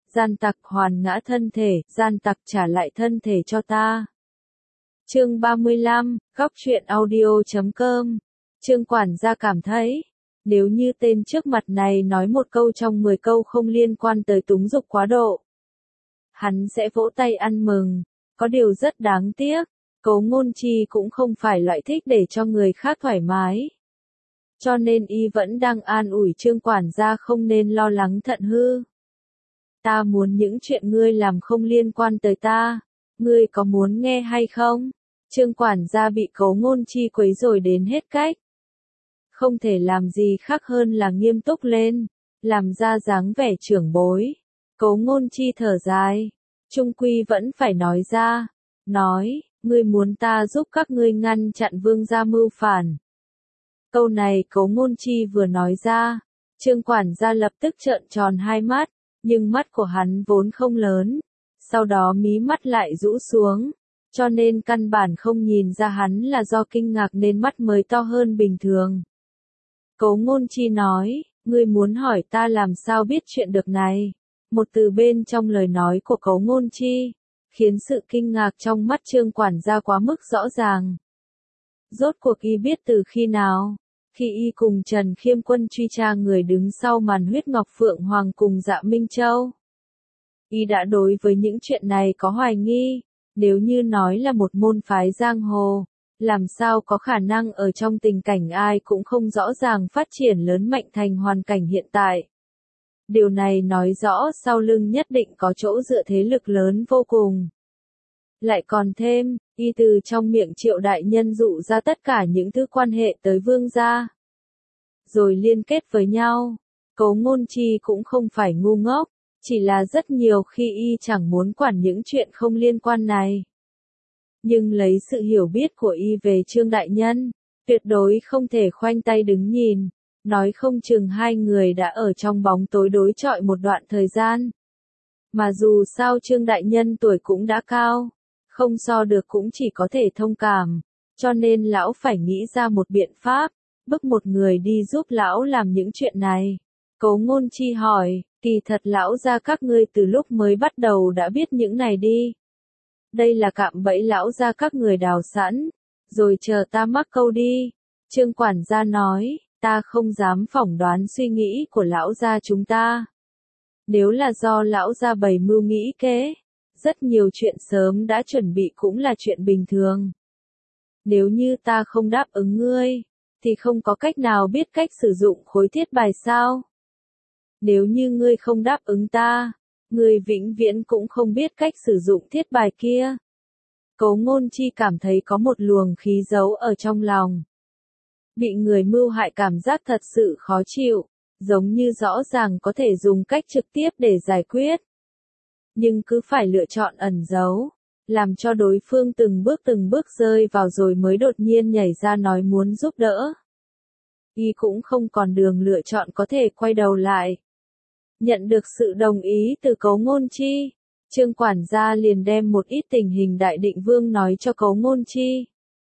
gian tặc hoàn ngã thân thể, gian tặc trả lại thân thể cho ta. Chương 35, Góc truyện audio.com. Trương quản gia cảm thấy, nếu như tên trước mặt này nói một câu trong 10 câu không liên quan tới túng dục quá độ, hắn sẽ vỗ tay ăn mừng. Có điều rất đáng tiếc, Cố Ngôn Chi cũng không phải loại thích để cho người khác thoải mái. Cho nên y vẫn đang an ủi Trương quản gia không nên lo lắng thận hư. Ta muốn những chuyện ngươi làm không liên quan tới ta, ngươi có muốn nghe hay không? Trương quản gia bị Cố Ngôn Chi quấy rối đến hết cách. Không thể làm gì khác hơn là nghiêm túc lên, làm ra dáng vẻ trưởng bối. Cố Ngôn Chi thở dài, chung quy vẫn phải nói ra, nói, ngươi muốn ta giúp các ngươi ngăn chặn vương gia mưu phản. Câu này Cố Ngôn Chi vừa nói ra, Trương quản gia lập tức trợn tròn hai mắt, nhưng mắt của hắn vốn không lớn, sau đó mí mắt lại rũ xuống, cho nên căn bản không nhìn ra hắn là do kinh ngạc nên mắt mới to hơn bình thường. Cố Ngôn Chi nói, ngươi muốn hỏi ta làm sao biết chuyện được này. Một từ bên trong lời nói của Cố Ngôn Chi, khiến sự kinh ngạc trong mắt Trương quản gia quá mức rõ ràng. Rốt cuộc y biết từ khi nào? Khi y cùng Trần Khiêm Quân truy tra người đứng sau màn huyết Ngọc Phượng Hoàng cùng Dạ Minh Châu. Y đã đối với những chuyện này có hoài nghi, nếu như nói là một môn phái giang hồ, làm sao có khả năng ở trong tình cảnh ai cũng không rõ ràng phát triển lớn mạnh thành hoàn cảnh hiện tại. Điều này nói rõ sau lưng nhất định có chỗ dựa thế lực lớn vô cùng. Lại còn thêm, y từ trong miệng Triệu đại nhân dụ ra tất cả những thứ quan hệ tới vương gia, rồi liên kết với nhau. Cố Ngôn Chi cũng không phải ngu ngốc, chỉ là rất nhiều khi y chẳng muốn quản những chuyện không liên quan này. Nhưng lấy sự hiểu biết của y về Trương đại nhân, tuyệt đối không thể khoanh tay đứng nhìn, nói không chừng hai người đã ở trong bóng tối đối chọi một đoạn thời gian. Mà dù sao Trương đại nhân tuổi cũng đã cao, không so được cũng chỉ có thể thông cảm, cho nên lão phải nghĩ ra một biện pháp, bức một người đi giúp lão làm những chuyện này. Cố Ngôn Chi hỏi, kỳ thật lão gia các ngươi từ lúc mới bắt đầu đã biết những này đi. Đây là cạm bẫy lão gia các người đào sẵn, rồi chờ ta mắc câu đi. Trương quản gia nói, ta không dám phỏng đoán suy nghĩ của lão gia chúng ta. Nếu là do lão gia bày mưu nghĩ kế, rất nhiều chuyện sớm đã chuẩn bị cũng là chuyện bình thường. Nếu như ta không đáp ứng ngươi, thì không có cách nào biết cách sử dụng khối thiết bài sao? Nếu như ngươi không đáp ứng ta, ngươi vĩnh viễn cũng không biết cách sử dụng thiết bài kia. Cố Ngôn Chi cảm thấy có một luồng khí giấu ở trong lòng. Bị người mưu hại cảm giác thật sự khó chịu, giống như rõ ràng có thể dùng cách trực tiếp để giải quyết. Nhưng cứ phải lựa chọn ẩn giấu, làm cho đối phương từng bước rơi vào rồi mới đột nhiên nhảy ra nói muốn giúp đỡ. Y cũng không còn đường lựa chọn có thể quay đầu lại. Nhận được sự đồng ý từ Cố Ngôn Chi, Trương quản gia liền đem một ít tình hình Đại Định Vương nói cho Cố Ngôn Chi.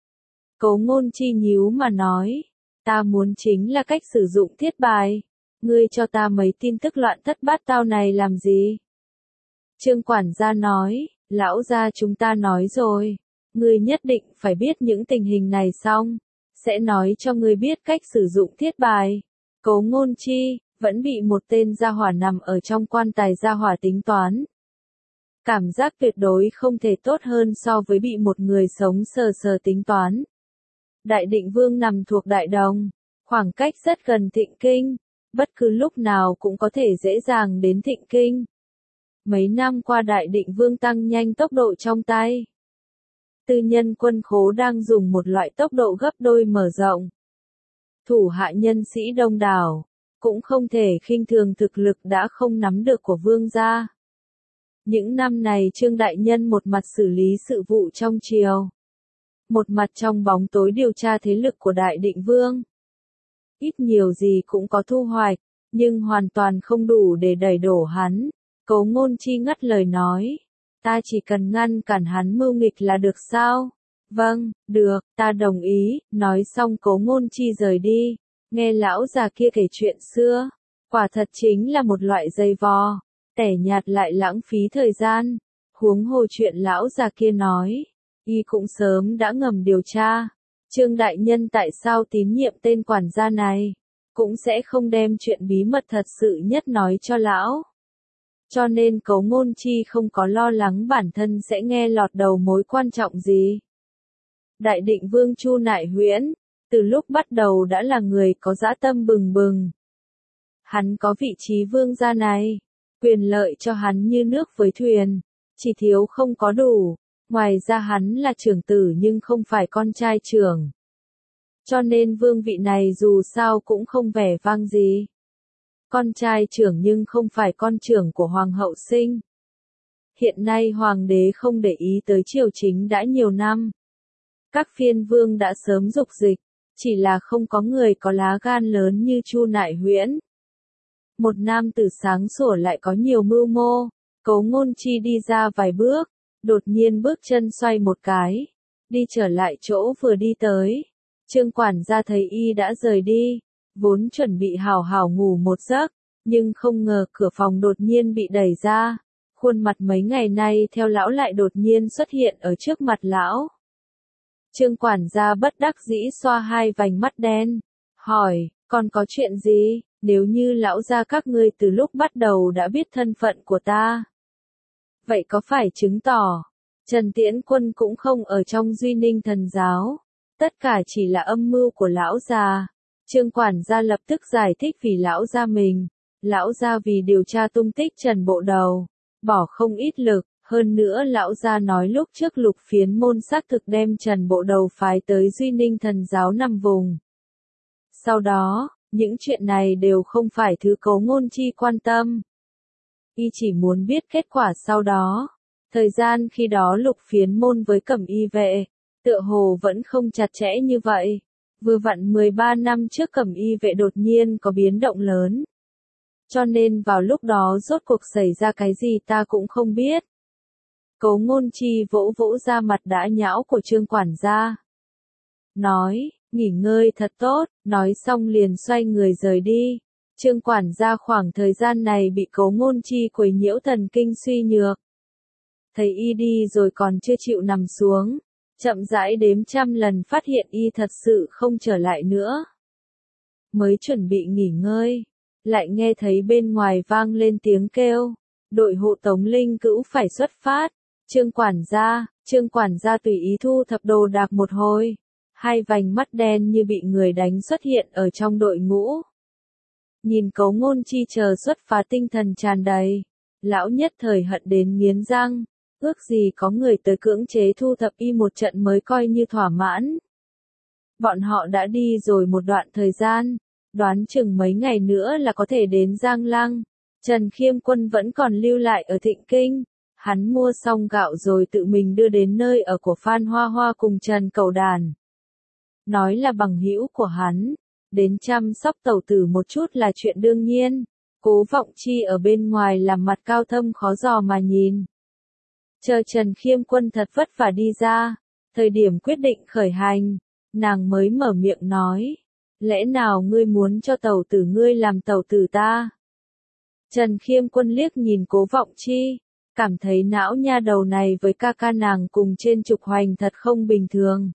Cố Ngôn Chi nhíu mà nói, ta muốn chính là cách sử dụng thiết bài, ngươi cho ta mấy tin tức loạn thất bát tao này làm gì? Trương quản gia nói, lão gia chúng ta nói rồi, ngươi nhất định phải biết những tình hình này xong, sẽ nói cho ngươi biết cách sử dụng thiết bài. Cố Ngôn Chi vẫn bị một tên gia hỏa nằm ở trong quan tài gia hỏa tính toán. Cảm giác tuyệt đối không thể tốt hơn so với bị một người sống sờ sờ tính toán. Đại Định Vương nằm thuộc Đại Đồng, khoảng cách rất gần Thịnh Kinh, bất cứ lúc nào cũng có thể dễ dàng đến Thịnh Kinh. Mấy năm qua Đại Định Vương tăng nhanh tốc độ trong tay. Tư nhân quân khố đang dùng một loại tốc độ gấp đôi mở rộng. Thủ hạ nhân sĩ đông đảo, cũng không thể khinh thường thực lực đã không nắm được của vương gia. Những năm này Trương đại nhân một mặt xử lý sự vụ trong triều, một mặt trong bóng tối điều tra thế lực của Đại Định Vương. Ít nhiều gì cũng có thu hoạch, nhưng hoàn toàn không đủ để đẩy đổ hắn. Cố Ngôn Chi ngắt lời nói, ta chỉ cần ngăn cản hắn mưu nghịch là được sao? Vâng, được, ta đồng ý. Nói xong Cố Ngôn Chi rời đi, nghe lão già kia kể chuyện xưa, quả thật chính là một loại dây vò. tẻ nhạt lại lãng phí thời gian. Huống hồ chuyện lão già kia nói, y cũng sớm đã ngầm điều tra. Trương đại nhân tại sao tín nhiệm tên quản gia này, cũng sẽ không đem chuyện bí mật thật sự nhất nói cho lão. Cho nên Cấu Ngôn Chi không có lo lắng bản thân sẽ nghe lọt đầu mối quan trọng gì. Đại định vương Chu Nại Huyễn, từ lúc bắt đầu đã là người có dã tâm bừng bừng. Hắn có vị trí vương gia này, quyền lợi cho hắn như nước với thuyền, chỉ thiếu không có đủ. Ngoài ra hắn là trưởng tử nhưng không phải con trai trưởng. Cho nên vương vị này dù sao cũng không vẻ vang gì. Con trai trưởng nhưng không phải con trưởng của hoàng hậu sinh. Hiện nay hoàng đế không để ý tới triều chính đã nhiều năm. Các phiên vương đã sớm dục dịch, chỉ là không có người có lá gan lớn như Chu Nại Huyễn. Một nam tử sáng sủa lại có nhiều mưu mô. Cấu Ngôn Chi đi ra vài bước, đột nhiên bước chân xoay một cái, đi trở lại chỗ vừa đi tới. Trương quản gia thấy y đã rời đi, vốn chuẩn bị hào hào ngủ một giấc, nhưng không ngờ cửa phòng đột nhiên bị đẩy ra. Khuôn mặt mấy ngày nay theo lão lại đột nhiên xuất hiện ở trước mặt lão. Trương quản gia bất đắc dĩ xoa hai vành mắt đen, hỏi, còn có chuyện gì? Nếu như lão gia các ngươi từ lúc bắt đầu đã biết thân phận của ta, vậy có phải chứng tỏ Trần Tiễn Quân cũng không ở trong Duy Ninh Thần giáo? Tất cả chỉ là âm mưu của lão già. Trương quản gia lập tức giải thích vì lão gia mình. Lão gia vì điều tra tung tích Trần Bộ Đầu, bỏ không ít lực. Hơn nữa lão gia nói lúc trước Lục Phiến môn xác thực đem Trần Bộ Đầu phái tới Duy Ninh Thần giáo nằm vùng. Sau đó, những chuyện này đều không phải thứ Cấu Ngôn Chi quan tâm. Y chỉ muốn biết kết quả sau đó. Thời gian khi đó Lục Phiến môn với Cẩm Y vệ, tựa hồ vẫn không chặt chẽ như vậy. Vừa vặn 13 năm trước Cẩm Y vệ đột nhiên có biến động lớn. Cho nên vào lúc đó rốt cuộc xảy ra cái gì ta cũng không biết. Cấu Ngôn Chi vỗ vỗ ra mặt đã nhão của Trương quản gia. Nói, nghỉ ngơi thật tốt, nói xong liền xoay người rời đi. Trương quản gia khoảng thời gian này bị Cấu Ngôn Chi quấy nhiễu thần kinh suy nhược. Thấy y đi rồi còn chưa chịu nằm xuống, chậm rãi đếm trăm lần phát hiện y thật sự không trở lại nữa. Mới chuẩn bị nghỉ ngơi, lại nghe thấy bên ngoài vang lên tiếng kêu, đội hộ tống linh cữu phải xuất phát. Trương quản gia tùy ý thu thập đồ đạc một hồi, hai vành mắt đen như bị người đánh xuất hiện ở trong đội ngũ. Nhìn Cấu Ngôn Chi chờ xuất phát tinh thần tràn đầy, lão nhất thời hận đến nghiến răng, ước gì có người tới cưỡng chế thu thập y một trận mới coi như thỏa mãn. Bọn họ đã đi rồi một đoạn thời gian, đoán chừng mấy ngày nữa là có thể đến Giang Lăng. Trần Khiêm Quân vẫn còn lưu lại ở Thịnh Kinh. Hắn mua xong gạo rồi tự mình đưa đến nơi ở của Phan Hoa Hoa cùng Trần Cẩu Đàn. Nói là bằng hữu của hắn, đến chăm sóc tẩu tử một chút là chuyện đương nhiên. Cố Vọng Chi ở bên ngoài làm mặt cao thâm khó dò mà nhìn. Chờ Trần Khiêm Quân thật vất vả đi ra, thời điểm quyết định khởi hành, nàng mới mở miệng nói, lẽ nào ngươi muốn cho tẩu tử ngươi làm tẩu tử ta? Trần Khiêm Quân liếc nhìn Cố Vọng Chi, cảm thấy não nha đầu này với ca ca nàng cùng trên trục hoành thật không bình thường.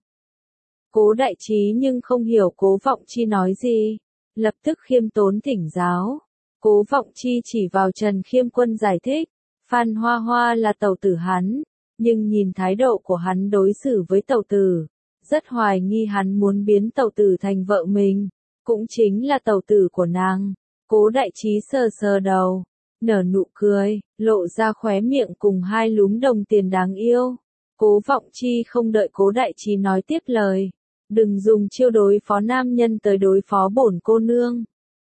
Cố Đại Trí nhưng không hiểu Cố Vọng Chi nói gì, lập tức khiêm tốn thỉnh giáo. Cố Vọng Chi chỉ vào Trần Khiêm Quân giải thích, Phan Hoa Hoa là tẩu tử hắn, nhưng nhìn thái độ của hắn đối xử với tẩu tử, rất hoài nghi hắn muốn biến tẩu tử thành vợ mình, cũng chính là tẩu tử của nàng. Cố Đại Trí sờ sờ đầu, nở nụ cười, lộ ra khóe miệng cùng hai lúm đồng tiền đáng yêu. Cố Vọng Chi không đợi Cố Đại Trí nói tiếp lời, đừng dùng chiêu đối phó nam nhân tới đối phó bổn cô nương.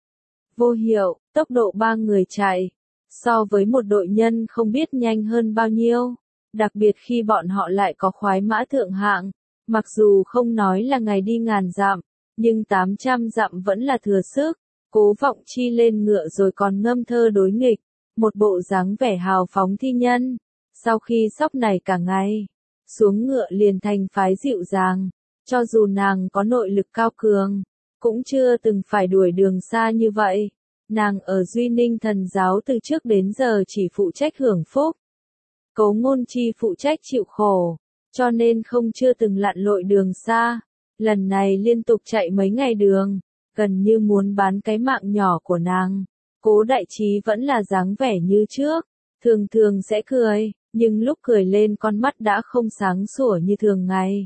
Vô hiệu, tốc độ ba người chạy, so với một đội nhân không biết nhanh hơn bao nhiêu, đặc biệt khi bọn họ lại có khoái mã thượng hạng, mặc dù không nói là ngày đi ngàn dặm, nhưng 800 dặm vẫn là thừa sức. Cố Vọng Chi lên ngựa rồi còn ngâm thơ đối nghịch, một bộ dáng vẻ hào phóng thi nhân. Sau khi sóc này cả ngày, xuống ngựa liền thành phái dịu dàng, cho dù nàng có nội lực cao cường, cũng chưa từng phải đuổi đường xa như vậy. Nàng ở Duy Ninh Thần giáo từ trước đến giờ chỉ phụ trách hưởng phúc. Cố Ngôn Chi phụ trách chịu khổ, cho nên không chưa từng lặn lội đường xa. Lần này liên tục chạy mấy ngày đường, gần như muốn bán cái mạng nhỏ của nàng. Cố Đại Trí vẫn là dáng vẻ như trước, thường thường sẽ cười, nhưng lúc cười lên con mắt đã không sáng sủa như thường ngày.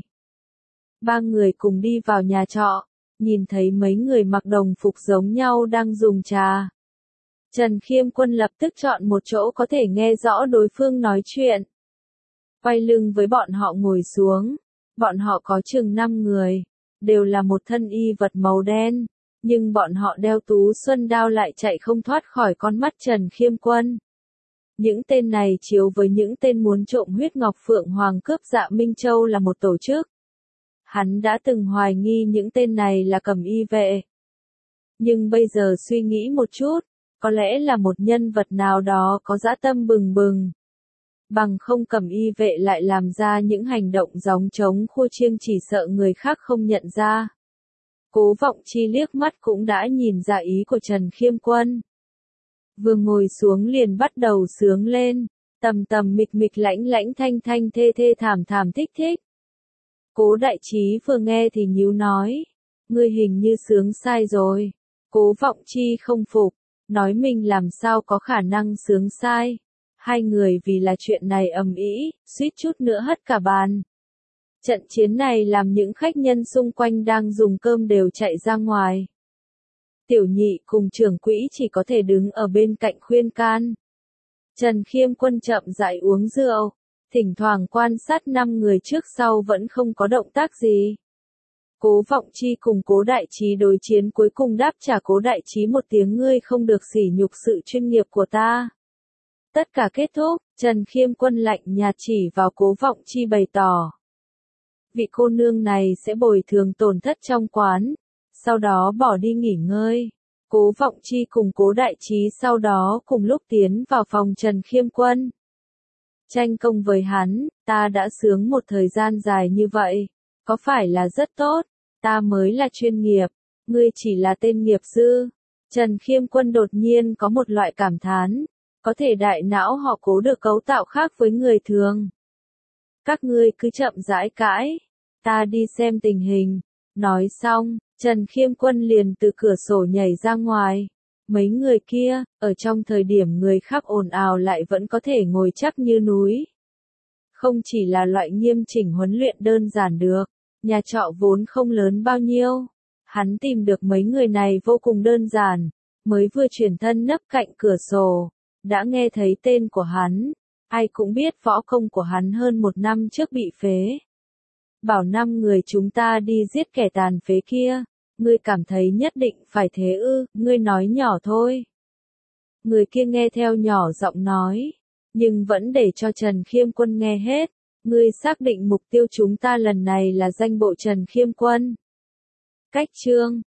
Ba người cùng đi vào nhà trọ, nhìn thấy mấy người mặc đồng phục giống nhau đang dùng trà. Trần Khiêm Quân lập tức chọn một chỗ có thể nghe rõ đối phương nói chuyện. Quay lưng với bọn họ ngồi xuống, bọn họ có chừng 5 người, đều là một thân y vật màu đen, nhưng bọn họ đeo tú xuân đao lại chạy không thoát khỏi con mắt Trần Khiêm Quân. Những tên này chiếu với những tên muốn trộm huyết ngọc Phượng Hoàng cướp Dạ Minh Châu là một tổ chức. Hắn đã từng hoài nghi những tên này là Cẩm Y vệ. Nhưng bây giờ suy nghĩ một chút, có lẽ là một nhân vật nào đó có dã tâm bừng bừng. Bằng không Cẩm Y vệ lại làm ra những hành động gióng trống khua chiêng chỉ sợ người khác không nhận ra. Cố Vọng Chi liếc mắt cũng đã nhìn ra ý của Trần Khiêm Quân. Vừa ngồi xuống liền bắt đầu sướng lên, tầm tầm mịch mịch lãnh lãnh thanh thanh thê thê thảm thảm thích thích. Cố Đại Trí vừa nghe thì nhíu nói, ngươi hình như sướng sai rồi. Cố Vọng Chi không phục, nói mình làm sao có khả năng sướng sai. Hai người vì là chuyện này ầm ĩ, suýt chút nữa hất cả bàn. Trận chiến này làm những khách nhân xung quanh đang dùng cơm đều chạy ra ngoài. Tiểu Nhị cùng trưởng quỹ chỉ có thể đứng ở bên cạnh khuyên can. Trần Khiêm Quân chậm rãi uống rượu, thỉnh thoảng quan sát 5 người trước sau vẫn không có động tác gì. Cố Vọng Chi cùng Cố Đại Trí đối chiến cuối cùng đáp trả Cố Đại Trí một tiếng ngươi không được sỉ nhục sự chuyên nghiệp của ta. Tất cả kết thúc, Trần Khiêm Quân lạnh nhạt chỉ vào Cố Vọng Chi bày tỏ. Vị cô nương này sẽ bồi thường tổn thất trong quán, sau đó bỏ đi nghỉ ngơi. Cố Vọng Chi cùng Cố Đại Trí sau đó cùng lúc tiến vào phòng Trần Khiêm Quân. Tranh công với hắn, ta đã sướng một thời gian dài như vậy, có phải là rất tốt, ta mới là chuyên nghiệp, ngươi chỉ là tên nghiệp dư. Trần Khiêm Quân đột nhiên có một loại cảm thán, có thể đại não họ Cố được cấu tạo khác với người thường. Các ngươi cứ chậm rãi cãi, ta đi xem tình hình. Nói xong, Trần Khiêm Quân liền từ cửa sổ nhảy ra ngoài. Mấy người kia, ở trong thời điểm người khác ồn ào lại vẫn có thể ngồi chắc như núi. Không chỉ là loại nghiêm chỉnh huấn luyện đơn giản được, nhà trọ vốn không lớn bao nhiêu. Hắn tìm được mấy người này vô cùng đơn giản, mới vừa chuyển thân nấp cạnh cửa sổ, đã nghe thấy tên của hắn. Ai cũng biết võ công của hắn hơn 1 năm trước bị phế. Bảo 5 người chúng ta đi giết kẻ tàn phế kia, ngươi cảm thấy nhất định phải thế ư, ngươi nói nhỏ thôi. Người kia nghe theo nhỏ giọng nói, nhưng vẫn để cho Trần Khiêm Quân nghe hết, ngươi xác định mục tiêu chúng ta lần này là danh bộ Trần Khiêm Quân. Cách chương